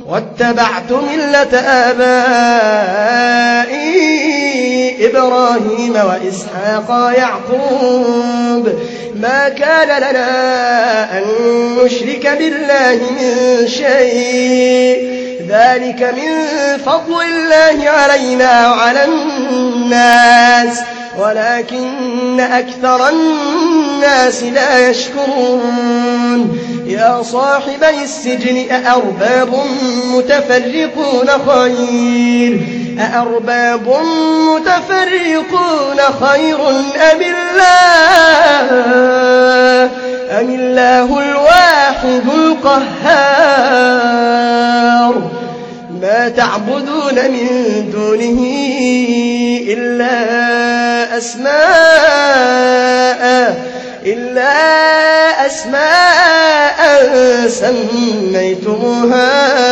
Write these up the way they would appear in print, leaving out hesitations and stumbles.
واتبعت ملة آبائي إبراهيم وإسحاق ويعقوب ما كان لنا أن نشرك بالله من شيء ذلك من فضل الله علينا وعلى الناس ولكن أكثر الناس لا يشكرون يا صاحبي السجن أأرباب متفرقون خير أم الله الواحد القهار ما تعبدون من دونه إلا أسماء سميتموها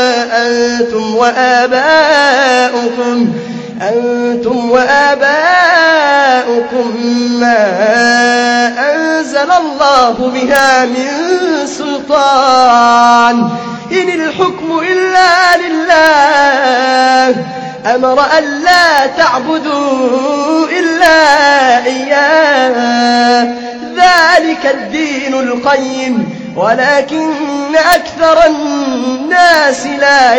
أنتم وآباؤكم ما أنزل الله بها من سلطان إن الحكم إلا لله أمر أن لا تعبدوا إلا إياه ذلك الدين القيم ولكن أكثر الناس لا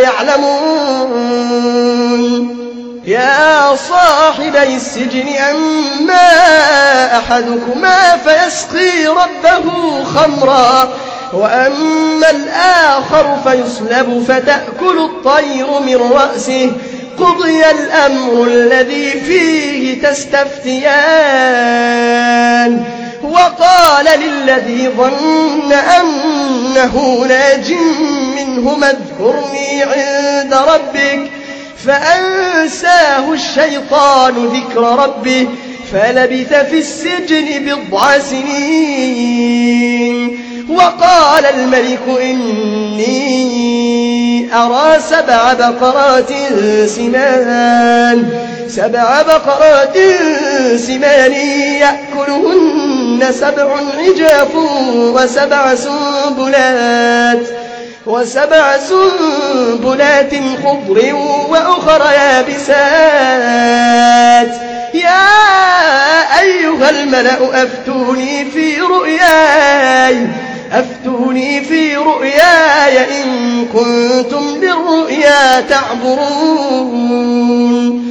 يعلمون يا صاحبي السجن أما أحدكما فيسقي ربه خمرا وأما الآخر فيصلب فتأكل الطير من رأسه قضي الأمر الذي فيه تستفتيان وقال للذي ظن أنه ناج منهما اذكرني عند ربك فأنساه الشيطان ذكر ربه فلبث في السجن 9 سنين وقال الملك إني أرى 7 بقرات سمان يأكلهن 7 عجاف و7 سنبلات خضر وأخر يابسات يا أيها الملأ أفتوني في رؤياي إن كنتم للرؤيا تعبرون